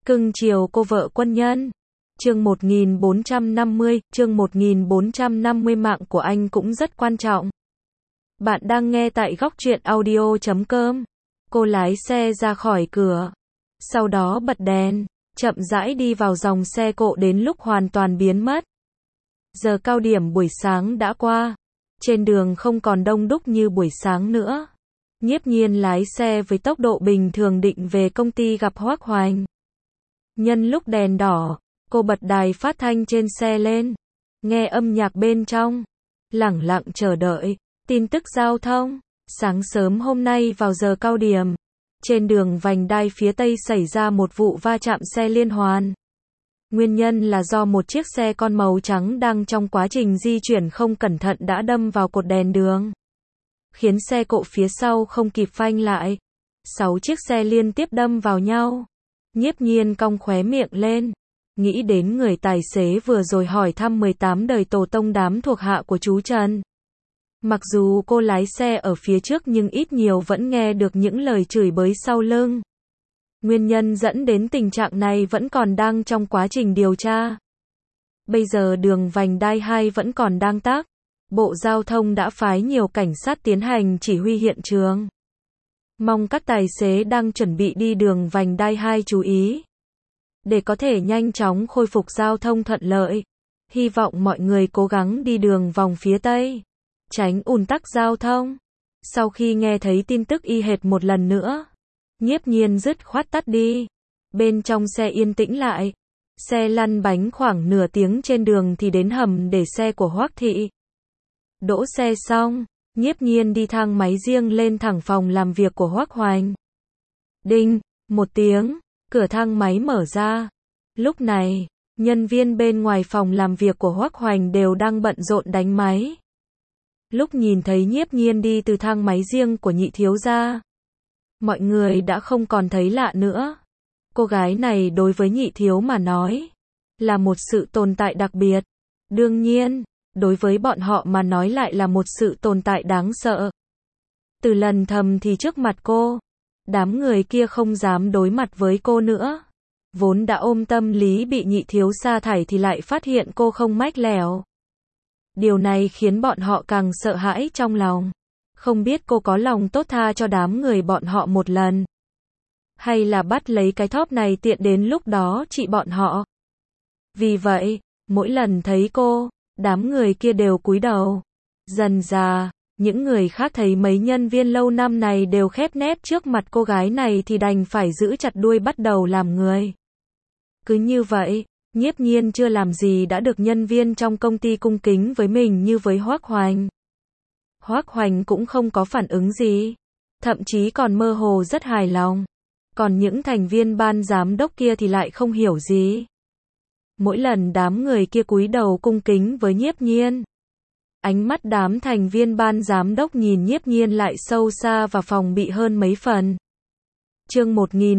Cưng chiều cô vợ quân nhân. Chương 1450, mạng của anh cũng rất quan trọng. Bạn đang nghe tại góc truyện audio.com. Cô lái xe ra khỏi cửa. Sau đó bật đèn, chậm rãi đi vào dòng xe cộ đến lúc hoàn toàn biến mất. Giờ cao điểm buổi sáng đã qua. Trên đường không còn đông đúc như buổi sáng nữa. Nhiếp Nhiên lái xe với tốc độ bình thường định về công ty gặp Hoắc Hoành. Nhân lúc đèn đỏ, cô bật đài phát thanh trên xe lên, nghe âm nhạc bên trong, lẳng lặng chờ đợi tin tức giao thông. Sáng sớm hôm nay vào giờ cao điểm, trên đường vành đai phía Tây xảy ra một vụ va chạm xe liên hoàn. Nguyên nhân là do một chiếc xe con màu trắng đang trong quá trình di chuyển không cẩn thận đã đâm vào cột đèn đường, khiến xe cộ phía sau không kịp phanh lại. 6 chiếc xe liên tiếp đâm vào nhau. Nhiếp Nhiên cong khóe miệng lên, nghĩ đến người tài xế vừa rồi hỏi thăm 18 đời tổ tông đám thuộc hạ của chú Trần. Mặc dù cô lái xe ở phía trước nhưng ít nhiều vẫn nghe được những lời chửi bới sau lưng. Nguyên nhân dẫn đến tình trạng này vẫn còn đang trong quá trình điều tra. Bây giờ đường vành đai 2 vẫn còn đang tác. Bộ Giao thông đã phái nhiều cảnh sát tiến hành chỉ huy hiện trường. Mong các tài xế đang chuẩn bị đi đường vành đai 2 chú ý, để có thể nhanh chóng khôi phục giao thông thuận lợi. Hy vọng mọi người cố gắng đi đường vòng phía Tây, tránh ùn tắc giao thông. Sau khi nghe thấy tin tức y hệt một lần nữa, Nhiếp Nhiên dứt khoát tắt đi. Bên trong xe yên tĩnh lại. Xe lăn bánh khoảng nửa tiếng trên đường thì đến hầm để xe của Hoắc Thị. Đỗ xe xong, Nhiếp Nhiên đi thang máy riêng lên thẳng phòng làm việc của Hoắc Hoành. Đinh, một tiếng, cửa thang máy mở ra. Lúc này, nhân viên bên ngoài phòng làm việc của Hoắc Hoành đều đang bận rộn đánh máy. Lúc nhìn thấy Nhiếp Nhiên đi từ thang máy riêng của Nhị thiếu gia, mọi người đã không còn thấy lạ nữa. Cô gái này đối với Nhị thiếu mà nói, là một sự tồn tại đặc biệt. Đương nhiên, đối với bọn họ mà nói lại là một sự tồn tại đáng sợ. Từ lần thầm thì trước mặt cô, đám người kia không dám đối mặt với cô nữa. Vốn đã ôm tâm lý bị Nhị thiếu sa thải thì lại phát hiện cô không mách lẻo. Điều này khiến bọn họ càng sợ hãi trong lòng. Không biết cô có lòng tốt tha cho đám người bọn họ một lần, hay là bắt lấy cái thóp này tiện đến lúc đó trị bọn họ. Vì vậy, mỗi lần thấy cô, đám người kia đều cúi đầu. Dần dà, những người khác thấy mấy nhân viên lâu năm này đều khép nép trước mặt cô gái này thì đành phải giữ chặt đuôi bắt đầu làm người. Cứ như vậy, Nhiếp Nhiên chưa làm gì đã được nhân viên trong công ty cung kính với mình như với Hoắc Hoành. Hoắc Hoành cũng không có phản ứng gì, thậm chí còn mơ hồ rất hài lòng. Còn những thành viên ban giám đốc kia thì lại không hiểu gì. Mỗi lần đám người kia cúi đầu cung kính với Nhiếp Nhiên, ánh mắt đám thành viên ban giám đốc nhìn Nhiếp Nhiên lại sâu xa và phòng bị hơn mấy phần. Chương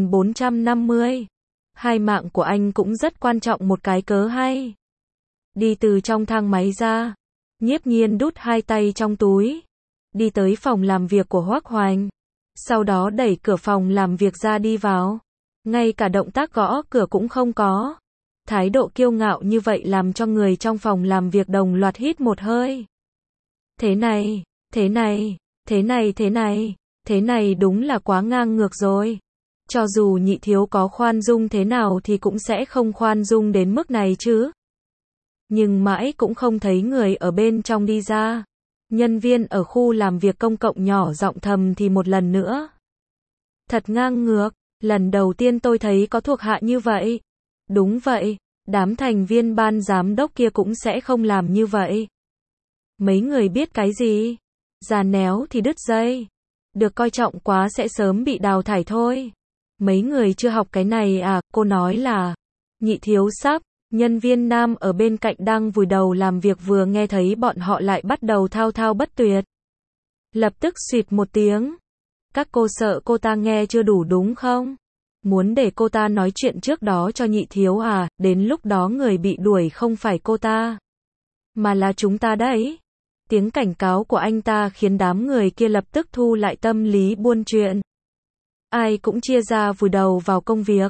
1450. Hai mạng của anh cũng rất quan trọng một cái cớ hay. Đi từ trong thang máy ra, Nhiếp Nhiên đút hai tay trong túi, đi tới phòng làm việc của Hoắc Hoành. Sau đó đẩy cửa phòng làm việc ra đi vào. Ngay cả động tác gõ cửa cũng không có. Thái độ kiêu ngạo như vậy làm cho người trong phòng làm việc đồng loạt hít một hơi. Thế này đúng là quá ngang ngược rồi. Cho dù Nhị thiếu có khoan dung thế nào thì cũng sẽ không khoan dung đến mức này chứ. Nhưng mãi cũng không thấy người ở bên trong đi ra. Nhân viên ở khu làm việc công cộng nhỏ giọng thầm thì một lần nữa. Thật ngang ngược, lần đầu tiên tôi thấy có thuộc hạ như vậy. Đúng vậy, đám thành viên ban giám đốc kia cũng sẽ không làm như vậy. Mấy người biết cái gì? Già néo thì đứt dây. Được coi trọng quá sẽ sớm bị đào thải thôi. Mấy người chưa học cái này à? Cô nói là Nhị thiếu sắp. Nhân viên nam ở bên cạnh đang vùi đầu làm việc vừa nghe thấy bọn họ lại bắt đầu thao thao bất tuyệt. Lập tức xuyệt một tiếng. Các cô sợ cô ta nghe chưa đủ đúng không? Muốn để cô ta nói chuyện trước đó cho Nhị thiếu à? Đến lúc đó người bị đuổi không phải cô ta, mà là chúng ta đấy. Tiếng cảnh cáo của anh ta khiến đám người kia lập tức thu lại tâm lý buôn chuyện. Ai cũng chia ra vùi đầu vào công việc.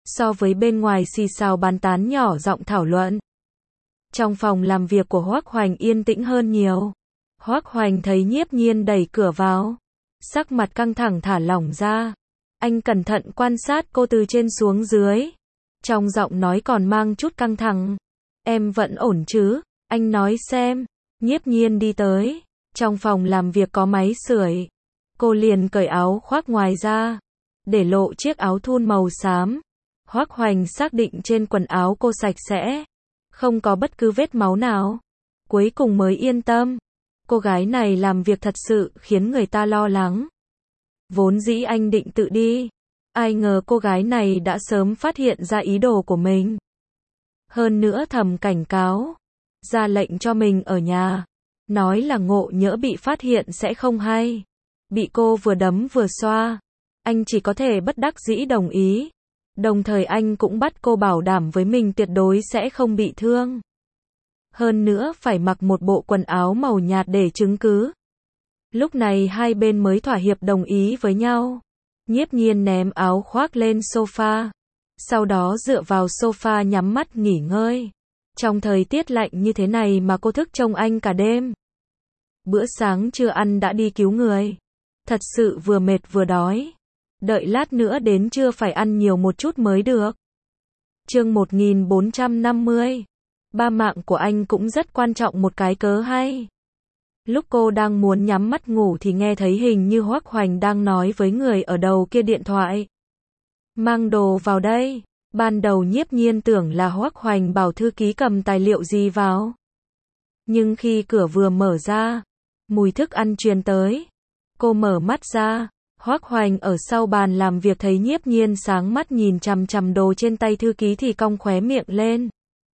so với bên ngoài xì xào bàn tán nhỏ giọng thảo luận. Trong phòng làm việc của Hoắc Hoành yên tĩnh hơn nhiều. Hoắc Hoành thấy Nhiếp Nhiên đẩy cửa vào, sắc mặt căng thẳng thả lỏng ra. Anh cẩn thận quan sát cô từ trên xuống dưới. Trong giọng nói còn mang chút căng thẳng. Em vẫn ổn chứ? Anh nói xem. Nhiếp Nhiên đi tới. Trong phòng làm việc có máy sưởi. Cô liền cởi áo khoác ngoài ra, để lộ chiếc áo thun màu xám. Hoắc Hoành xác định trên quần áo cô sạch sẽ, không có bất cứ vết máu nào. Cuối cùng mới yên tâm. Cô gái này làm việc thật sự khiến người ta lo lắng. Vốn dĩ anh định tự đi, ai ngờ cô gái này đã sớm phát hiện ra ý đồ của mình. Hơn nữa thầm cảnh cáo, ra lệnh cho mình ở nhà, nói là ngộ nhỡ bị phát hiện sẽ không hay. Bị cô vừa đấm vừa xoa, anh chỉ có thể bất đắc dĩ đồng ý. Đồng thời anh cũng bắt cô bảo đảm với mình tuyệt đối sẽ không bị thương. Hơn nữa phải mặc một bộ quần áo màu nhạt để chứng cứ. Lúc này hai bên mới thỏa hiệp đồng ý với nhau. Nhiếp Nhiên ném áo khoác lên sofa, sau đó dựa vào sofa nhắm mắt nghỉ ngơi. Trong thời tiết lạnh như thế này mà cô thức trông anh cả đêm. Bữa sáng chưa ăn đã đi cứu người. Thật sự vừa mệt vừa đói. Đợi lát nữa đến trưa phải ăn nhiều một chút mới được. Chương 1450. Ba mạng của anh cũng rất quan trọng một cái cớ hay. Lúc cô đang muốn nhắm mắt ngủ thì nghe thấy hình như Hoắc Hoành đang nói với người ở đầu kia điện thoại. Mang đồ vào đây. Ban đầu Nhiếp Nhiên tưởng là Hoắc Hoành bảo thư ký cầm tài liệu gì vào. Nhưng khi cửa vừa mở ra, mùi thức ăn truyền tới. Cô mở mắt ra, Hoắc Hoành ở sau bàn làm việc thấy Nhiếp Nhiên sáng mắt nhìn chằm chằm đồ trên tay thư ký thì cong khóe miệng lên.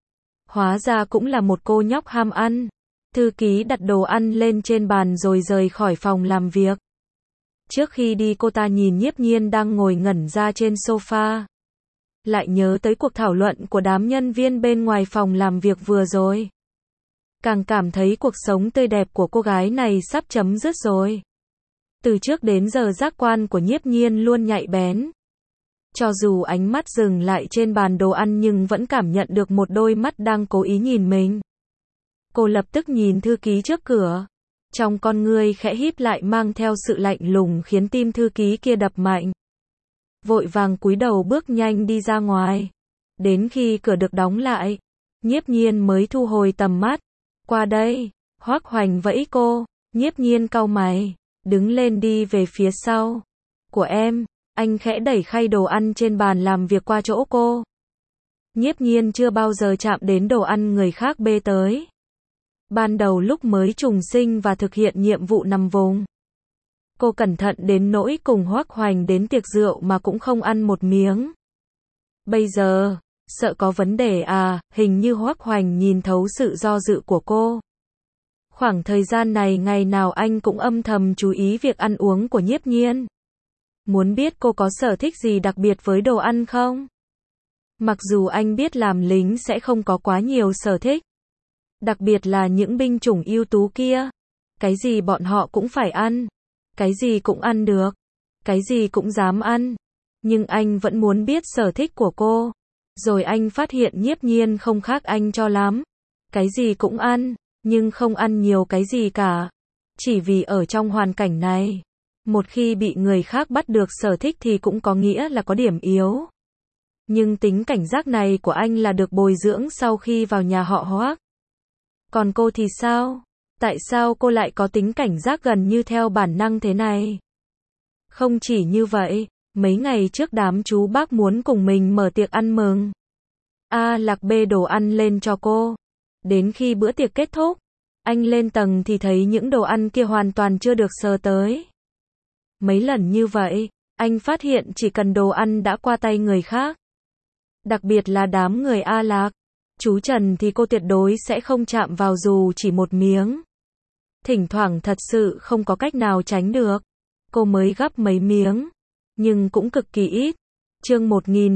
Hóa ra cũng là một cô nhóc ham ăn. Thư ký đặt đồ ăn lên trên bàn rồi rời khỏi phòng làm việc. Trước khi đi cô ta nhìn Nhiếp Nhiên đang ngồi ngẩn ra trên sofa. Lại nhớ tới cuộc thảo luận của đám nhân viên bên ngoài phòng làm việc vừa rồi. Càng cảm thấy cuộc sống tươi đẹp của cô gái này sắp chấm dứt rồi. Từ trước đến giờ giác quan của Nhiếp Nhiên luôn nhạy bén. Cho dù ánh mắt dừng lại trên bàn đồ ăn nhưng vẫn cảm nhận được một đôi mắt đang cố ý nhìn mình. Cô lập tức nhìn thư ký trước cửa. Trong con ngươi khẽ híp lại mang theo sự lạnh lùng khiến tim thư ký kia đập mạnh. Vội vàng cúi đầu bước nhanh đi ra ngoài. Đến khi cửa được đóng lại, Nhiếp Nhiên mới thu hồi tầm mắt. Qua đây, Hoắc Hoành vẫy cô. Nhiếp Nhiên cau mày, đứng lên đi về phía sau. Của em. Anh khẽ đẩy khay đồ ăn trên bàn làm việc qua chỗ cô. Nhiếp Nhiên chưa bao giờ chạm đến đồ ăn người khác bê tới. Ban đầu lúc mới trùng sinh và thực hiện nhiệm vụ nằm vùng, cô cẩn thận đến nỗi cùng Hoắc Hoành đến tiệc rượu mà cũng không ăn một miếng. Bây giờ, sợ có vấn đề à, hình như Hoắc Hoành nhìn thấu sự do dự của cô. Khoảng thời gian này ngày nào anh cũng âm thầm chú ý việc ăn uống của Nhiếp Nhiên. Muốn biết cô có sở thích gì đặc biệt với đồ ăn không? Mặc dù anh biết làm lính sẽ không có quá nhiều sở thích. Đặc biệt là những binh chủng ưu tú kia. Cái gì bọn họ cũng phải ăn. Cái gì cũng ăn được. Cái gì cũng dám ăn. Nhưng anh vẫn muốn biết sở thích của cô. Rồi anh phát hiện Nhiếp Nhiên không khác anh cho lắm. Cái gì cũng ăn, nhưng không ăn nhiều cái gì cả. Chỉ vì ở trong hoàn cảnh này, một khi bị người khác bắt được sở thích thì cũng có nghĩa là có điểm yếu. Nhưng tính cảnh giác này của anh là được bồi dưỡng sau khi vào nhà họ Hoắc. Còn cô thì sao? Tại sao cô lại có tính cảnh giác gần như theo bản năng thế này? Không chỉ như vậy, mấy ngày trước đám chú bác muốn cùng mình mở tiệc ăn mừng. A Lạc bê đồ ăn lên cho cô. Đến khi bữa tiệc kết thúc, anh lên tầng thì thấy những đồ ăn kia hoàn toàn chưa được sờ tới. Mấy lần như vậy, anh phát hiện chỉ cần đồ ăn đã qua tay người khác. Đặc biệt là đám người A Lạc. Chú Trần thì cô tuyệt đối sẽ không chạm vào dù chỉ một miếng. Thỉnh thoảng thật sự không có cách nào tránh được. Cô mới gắp mấy miếng. Nhưng cũng cực kỳ ít. Chương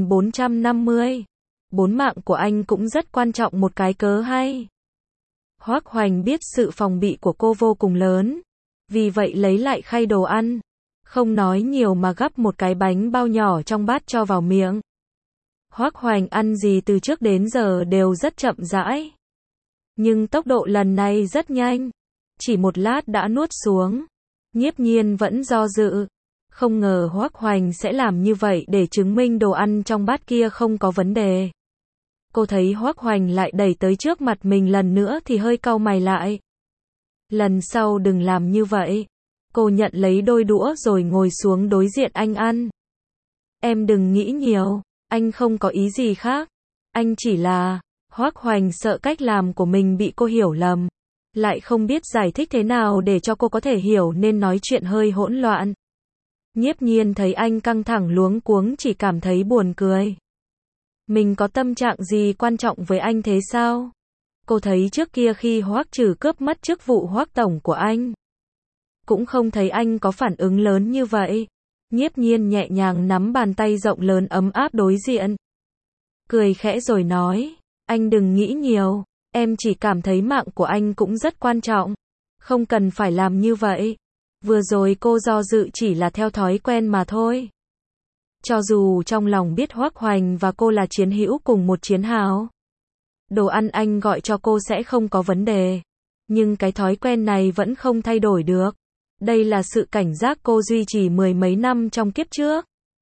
1450. 4 mạng của anh cũng rất quan trọng một cái cớ hay. Hoắc Hoành biết sự phòng bị của cô vô cùng lớn. Vì vậy lấy lại khay đồ ăn. Không nói nhiều mà gắp một cái bánh bao nhỏ trong bát cho vào miệng. Hoắc Hoành ăn gì từ trước đến giờ đều rất chậm rãi. Nhưng tốc độ lần này rất nhanh. Chỉ một lát đã nuốt xuống. Nhiếp Nhiên vẫn do dự. Không ngờ Hoắc Hoành sẽ làm như vậy để chứng minh đồ ăn trong bát kia không có vấn đề. Cô thấy Hoắc Hoành lại đẩy tới trước mặt mình lần nữa thì hơi cau mày lại. Lần sau đừng làm như vậy. Cô nhận lấy đôi đũa rồi ngồi xuống đối diện anh ăn. Em đừng nghĩ nhiều, anh không có ý gì khác. Anh chỉ là, Hoắc Hoành sợ cách làm của mình bị cô hiểu lầm. Lại không biết giải thích thế nào để cho cô có thể hiểu nên nói chuyện hơi hỗn loạn. Nhiếp Nhiên thấy anh căng thẳng luống cuống chỉ cảm thấy buồn cười. Mình có tâm trạng gì quan trọng với anh thế sao? Cô thấy trước kia khi Hoắc Trừ cướp mất chức vụ Hoắc tổng của anh, cũng không thấy anh có phản ứng lớn như vậy. Nhiếp Nhiên nhẹ nhàng nắm bàn tay rộng lớn ấm áp đối diện. Cười khẽ rồi nói, anh đừng nghĩ nhiều, em chỉ cảm thấy mạng của anh cũng rất quan trọng. Không cần phải làm như vậy. Vừa rồi cô do dự chỉ là theo thói quen mà thôi. Cho dù trong lòng biết Hoắc Hoành và cô là chiến hữu cùng một chiến hào, đồ ăn anh gọi cho cô sẽ không có vấn đề. Nhưng cái thói quen này vẫn không thay đổi được. Đây là sự cảnh giác cô duy trì mười mấy năm trong kiếp trước.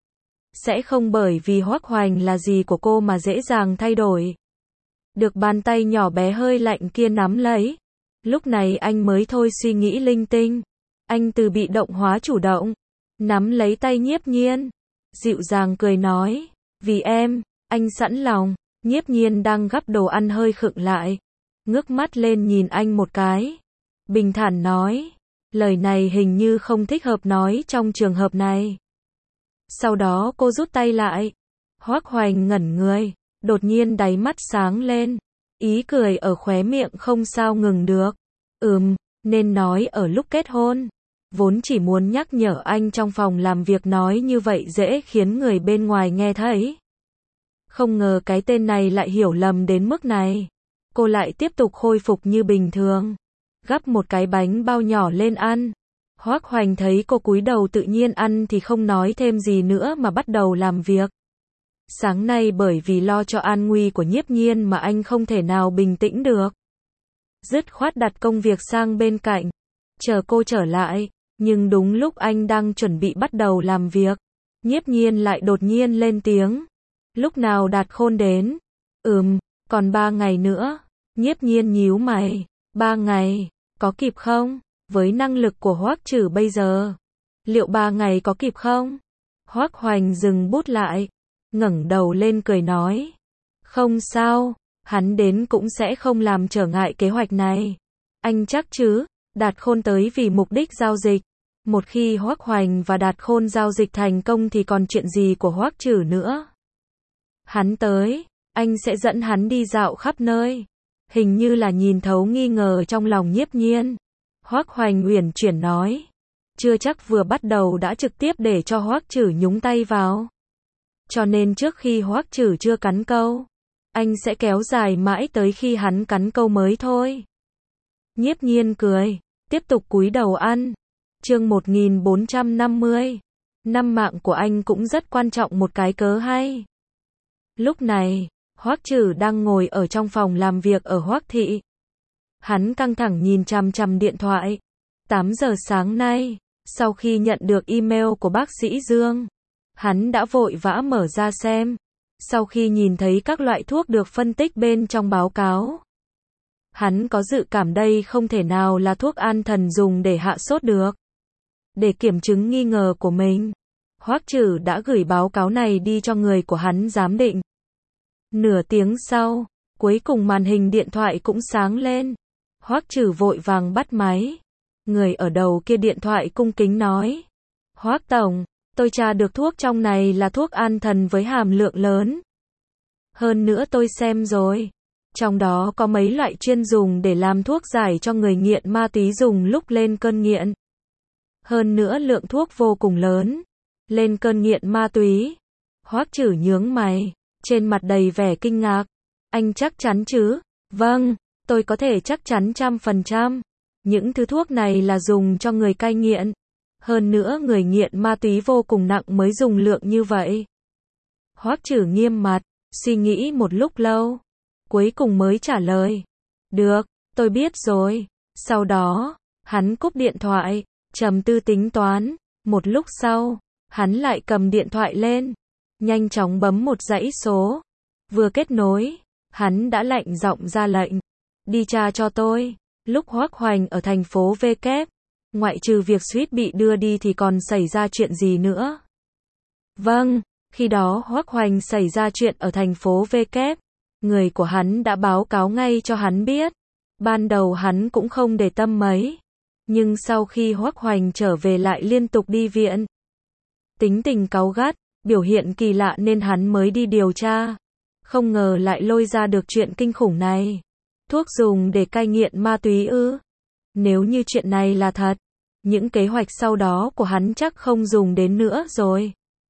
Sẽ không bởi vì Hoắc Hoành là gì của cô mà dễ dàng thay đổi. Được bàn tay nhỏ bé hơi lạnh kia nắm lấy. Lúc này anh mới thôi suy nghĩ linh tinh. Anh từ bị động hóa chủ động. Nắm lấy tay Nhiếp Nhiên. Dịu dàng cười nói. Vì em, anh sẵn lòng. Nhiếp Nhiên đang gắp đồ ăn hơi khựng lại. Ngước mắt lên nhìn anh một cái. Bình thản nói. Lời này hình như không thích hợp nói trong trường hợp này. Sau đó cô rút tay lại. Hoắc Hoành ngẩn người. Đột nhiên đáy mắt sáng lên. Ý cười ở khóe miệng không sao ngừng được. Nên nói ở lúc kết hôn. Vốn chỉ muốn nhắc nhở anh trong phòng làm việc nói như vậy dễ khiến người bên ngoài nghe thấy. Không ngờ cái tên này lại hiểu lầm đến mức này. Cô lại tiếp tục khôi phục như bình thường. Gắp một cái bánh bao nhỏ lên ăn. Hoắc Hoành thấy cô cúi đầu tự nhiên ăn thì không nói thêm gì nữa mà bắt đầu làm việc. Sáng nay bởi vì lo cho an nguy của Nhiếp Nhiên mà anh không thể nào bình tĩnh được. Dứt khoát đặt công việc sang bên cạnh. Chờ cô trở lại. Nhưng đúng lúc anh đang chuẩn bị bắt đầu làm việc. Nhiếp Nhiên lại đột nhiên lên tiếng. Lúc nào Đạt Khôn đến? Còn 3 ngày nữa. Nhiếp Nhiên nhíu mày. 3 ngày, có kịp không? Với năng lực của Hoắc Trừ bây giờ, liệu 3 ngày có kịp không? Hoắc Hoành dừng bút lại, ngẩng đầu lên cười nói. Không sao, hắn đến cũng sẽ không làm trở ngại kế hoạch này. Anh chắc chứ? Đạt Khôn tới vì mục đích giao dịch. Một khi Hoắc Hoành và Đạt Khôn giao dịch thành công thì còn chuyện gì của Hoắc Trừ nữa? Hắn tới, anh sẽ dẫn hắn đi dạo khắp nơi. Hình như là nhìn thấu nghi ngờ trong lòng Nhiếp Nhiên. Hoắc Hoành uyển chuyển nói. Chưa chắc vừa bắt đầu đã trực tiếp để cho Hoắc Trừ nhúng tay vào. Cho nên trước khi Hoắc Trừ chưa cắn câu, anh sẽ kéo dài mãi tới khi hắn cắn câu mới thôi. Nhiếp Nhiên cười, tiếp tục cúi đầu ăn. Chương 1450. Năm mạng của anh cũng rất quan trọng một cái cớ hay. Lúc này, Hoắc Trừ đang ngồi ở trong phòng làm việc ở Hoắc thị. Hắn căng thẳng nhìn chằm chằm điện thoại. 8 giờ sáng nay, sau khi nhận được email của bác sĩ Dương, hắn đã vội vã mở ra xem. Sau khi nhìn thấy các loại thuốc được phân tích bên trong báo cáo, hắn có dự cảm đây không thể nào là thuốc an thần dùng để hạ sốt được. Để kiểm chứng nghi ngờ của mình, Hoắc Trừ đã gửi báo cáo này đi cho người của hắn giám định. Nửa tiếng sau, cuối cùng màn hình điện thoại cũng sáng lên. Hoắc Trừ vội vàng bắt máy. Người ở đầu kia điện thoại cung kính nói. Hoắc tổng, tôi tra được thuốc trong này là thuốc an thần với hàm lượng lớn. Hơn nữa tôi xem rồi. Trong đó có mấy loại chuyên dùng để làm thuốc giải cho người nghiện ma túy dùng lúc lên cơn nghiện. Hơn nữa lượng thuốc vô cùng lớn. Lên cơn nghiện ma túy. Hoắc Trừ nhướng mày, trên mặt đầy vẻ kinh ngạc. Anh chắc chắn chứ? Vâng, tôi có thể chắc chắn 100%. Những thứ thuốc này là dùng cho người cai nghiện. Hơn nữa người nghiện ma túy vô cùng nặng mới dùng lượng như vậy. Hoắc Trừ nghiêm mặt, suy nghĩ một lúc lâu, cuối cùng mới trả lời. Được, tôi biết rồi. Sau đó, hắn cúp điện thoại, trầm tư tính toán. Một lúc sau, hắn lại cầm điện thoại lên, nhanh chóng bấm một dãy số. Vừa kết nối, hắn đã lạnh giọng ra lệnh. Đi tra cho tôi. Lúc Hoắc Hoành ở thành phố V kép, ngoại trừ việc suýt bị đưa đi thì còn xảy ra chuyện gì nữa? Vâng, khi đó Hoắc Hoành xảy ra chuyện ở thành phố V kép, người của hắn đã báo cáo ngay cho hắn biết. Ban đầu hắn cũng không để tâm mấy, nhưng sau khi Hoắc Hoành trở về lại liên tục đi viện. Tính tình cáu gắt, biểu hiện kỳ lạ nên hắn mới đi điều tra. Không ngờ lại lôi ra được chuyện kinh khủng này. Thuốc dùng để cai nghiện ma túy ư? Nếu như chuyện này là thật, những kế hoạch sau đó của hắn chắc không dùng đến nữa rồi.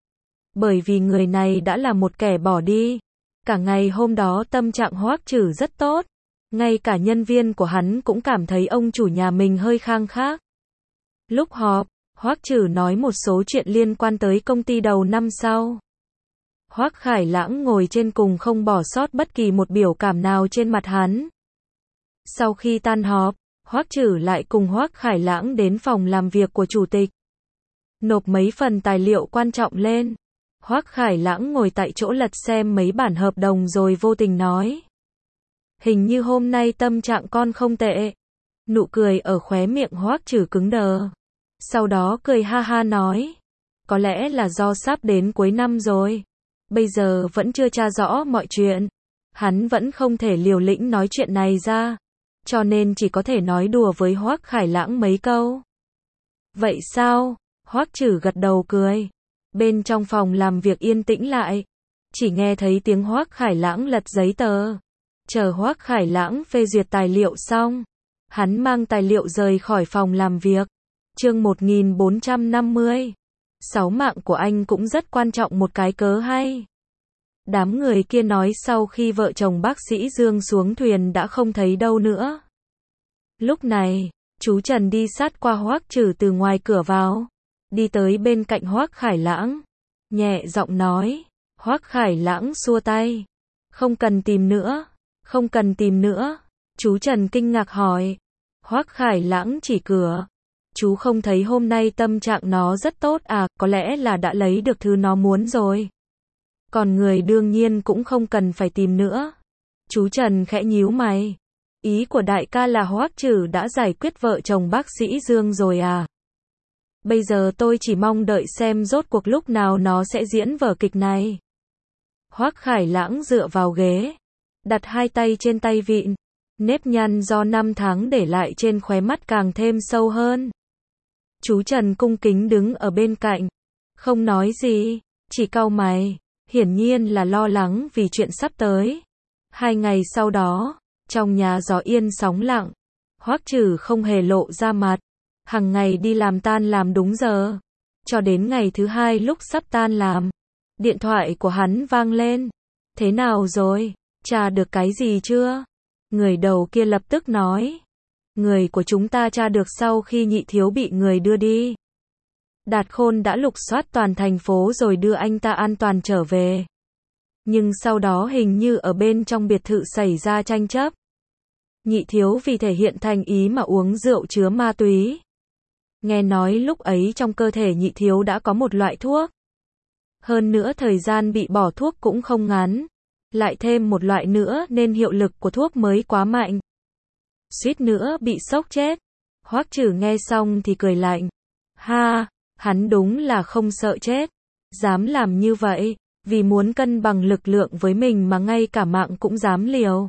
Bởi vì người này đã là một kẻ bỏ đi. Cả ngày hôm đó tâm trạng Hoắc Trử rất tốt. Ngay cả nhân viên của hắn cũng cảm thấy ông chủ nhà mình hơi khang khác. Lúc họp, Hoắc Trử nói một số chuyện liên quan tới công ty đầu năm sau. Hoắc Khải Lãng ngồi trên cùng không bỏ sót bất kỳ một biểu cảm nào trên mặt hắn. Sau khi tan họp, Hoắc Trử lại cùng Hoắc Khải Lãng đến phòng làm việc của chủ tịch. Nộp mấy phần tài liệu quan trọng lên. Hoắc Khải Lãng ngồi tại chỗ lật xem mấy bản hợp đồng rồi vô tình nói. Hình như hôm nay tâm trạng con không tệ. Nụ cười ở khóe miệng Hoắc Trử cứng đờ. Sau đó cười ha ha nói. Có lẽ là do sắp đến cuối năm rồi. Bây giờ vẫn chưa tra rõ mọi chuyện. Hắn vẫn không thể liều lĩnh nói chuyện này ra. Cho nên chỉ có thể nói đùa với Hoắc Khải Lãng mấy câu. Vậy sao? Hoắc Trử gật đầu cười. Bên trong phòng làm việc yên tĩnh lại. Chỉ nghe thấy tiếng Hoắc Khải Lãng lật giấy tờ. Chờ Hoắc Khải Lãng phê duyệt tài liệu xong, hắn mang tài liệu rời khỏi phòng làm việc. Chương 1450. 6 mạng của anh cũng rất quan trọng một cái cớ hay. Đám người kia nói sau khi vợ chồng bác sĩ Dương xuống thuyền đã không thấy đâu nữa. Lúc này, chú Trần đi sát qua Hoắc Trử từ ngoài cửa vào, đi tới bên cạnh Hoắc Khải Lãng, nhẹ giọng nói. Hoắc Khải Lãng xua tay. Không cần tìm nữa. Không cần tìm nữa. Chú Trần kinh ngạc hỏi. Hoắc Khải Lãng chỉ cửa. Chú không thấy hôm nay tâm trạng nó rất tốt à, có lẽ là đã lấy được thứ nó muốn rồi. Còn người đương nhiên cũng không cần phải tìm nữa. Chú Trần khẽ nhíu mày. Ý của đại ca là Hoắc Trử đã giải quyết vợ chồng bác sĩ Dương rồi à? Bây giờ tôi chỉ mong đợi xem rốt cuộc lúc nào nó sẽ diễn vở kịch này. Hoắc Khải Lãng dựa vào ghế, đặt hai tay trên tay vịn, nếp nhăn do năm tháng để lại trên khóe mắt càng thêm sâu hơn. Chú Trần cung kính đứng ở bên cạnh, không nói gì, chỉ cau mày, hiển nhiên là lo lắng vì chuyện sắp tới. 2 ngày sau đó, trong nhà gió yên sóng lặng, Hoắc Trử không hề lộ ra mặt, hàng ngày đi làm tan làm đúng giờ. Cho đến ngày thứ 2 lúc sắp tan làm, điện thoại của hắn vang lên. Thế nào rồi? Tra được cái gì chưa? Người đầu kia lập tức nói. Người của chúng ta tra được sau khi Nhị Thiếu bị người đưa đi. Đạt Khôn đã lục soát toàn thành phố rồi đưa anh ta an toàn trở về. Nhưng sau đó hình như ở bên trong biệt thự xảy ra tranh chấp. Nhị Thiếu vì thể hiện thành ý mà uống rượu chứa ma túy. Nghe nói lúc ấy trong cơ thể Nhị Thiếu đã có một loại thuốc. Hơn nữa thời gian bị bỏ thuốc cũng không ngắn. Lại thêm một loại nữa nên hiệu lực của thuốc mới quá mạnh. Suýt nữa bị sốc chết. Hoắc Trử nghe xong thì cười lạnh. Ha, hắn đúng là không sợ chết. Dám làm như vậy, vì muốn cân bằng lực lượng với mình mà ngay cả mạng cũng dám liều.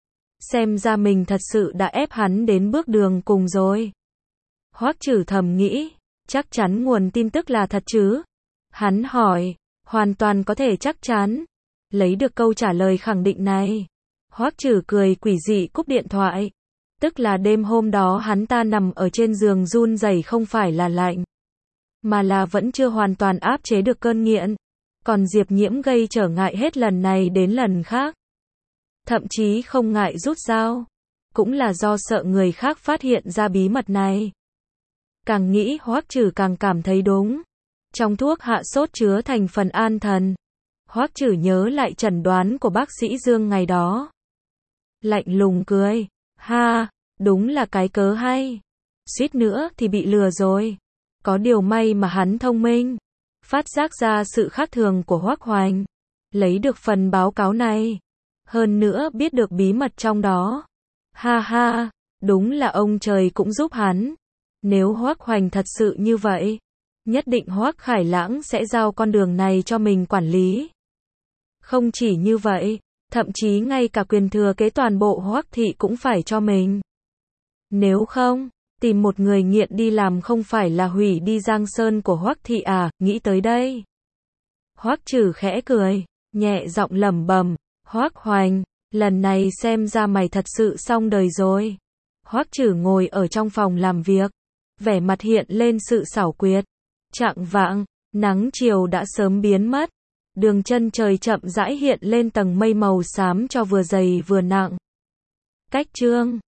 Xem ra mình thật sự đã ép hắn đến bước đường cùng rồi. Hoắc Trử thầm nghĩ, chắc chắn nguồn tin tức là thật chứ? Hắn hỏi, hoàn toàn có thể chắc chắn. Lấy được câu trả lời khẳng định này, Hoắc Trử cười quỷ dị cúp điện thoại. Tức là đêm hôm đó hắn ta nằm ở trên giường run rẩy không phải là lạnh, mà là vẫn chưa hoàn toàn áp chế được cơn nghiện. Còn Diệp Nhiễm gây trở ngại hết lần này đến lần khác. Thậm chí không ngại rút dao. Cũng là do sợ người khác phát hiện ra bí mật này. Càng nghĩ Hoắc Trử càng cảm thấy đúng. Trong thuốc hạ sốt chứa thành phần an thần. Hoắc Trử nhớ lại chẩn đoán của bác sĩ Dương ngày đó. Lạnh lùng cười. Ha, đúng là cái cớ hay. Suýt nữa thì bị lừa rồi. Có điều may mà hắn thông minh. Phát giác ra sự khác thường của Hoắc Hoành. Lấy được phần báo cáo này. Hơn nữa biết được bí mật trong đó. Ha ha, đúng là ông trời cũng giúp hắn. Nếu Hoắc Hoành thật sự như vậy, nhất định Hoắc Khải Lãng sẽ giao con đường này cho mình quản lý. Không chỉ như vậy, thậm chí ngay cả quyền thừa kế toàn bộ Hoắc thị cũng phải cho mình. Nếu không, tìm một người nghiện đi làm không phải là hủy đi giang sơn của Hoắc thị à, nghĩ tới đây. Hoắc Trử khẽ cười, nhẹ giọng lẩm bẩm, Hoắc Hoành, lần này xem ra mày thật sự xong đời rồi. Hoắc Trử ngồi ở trong phòng làm việc, vẻ mặt hiện lên sự xảo quyệt. Chạng vạng, nắng chiều đã sớm biến mất. Đường chân trời chậm rãi hiện lên tầng mây màu xám cho vừa dày vừa nặng. Cách chương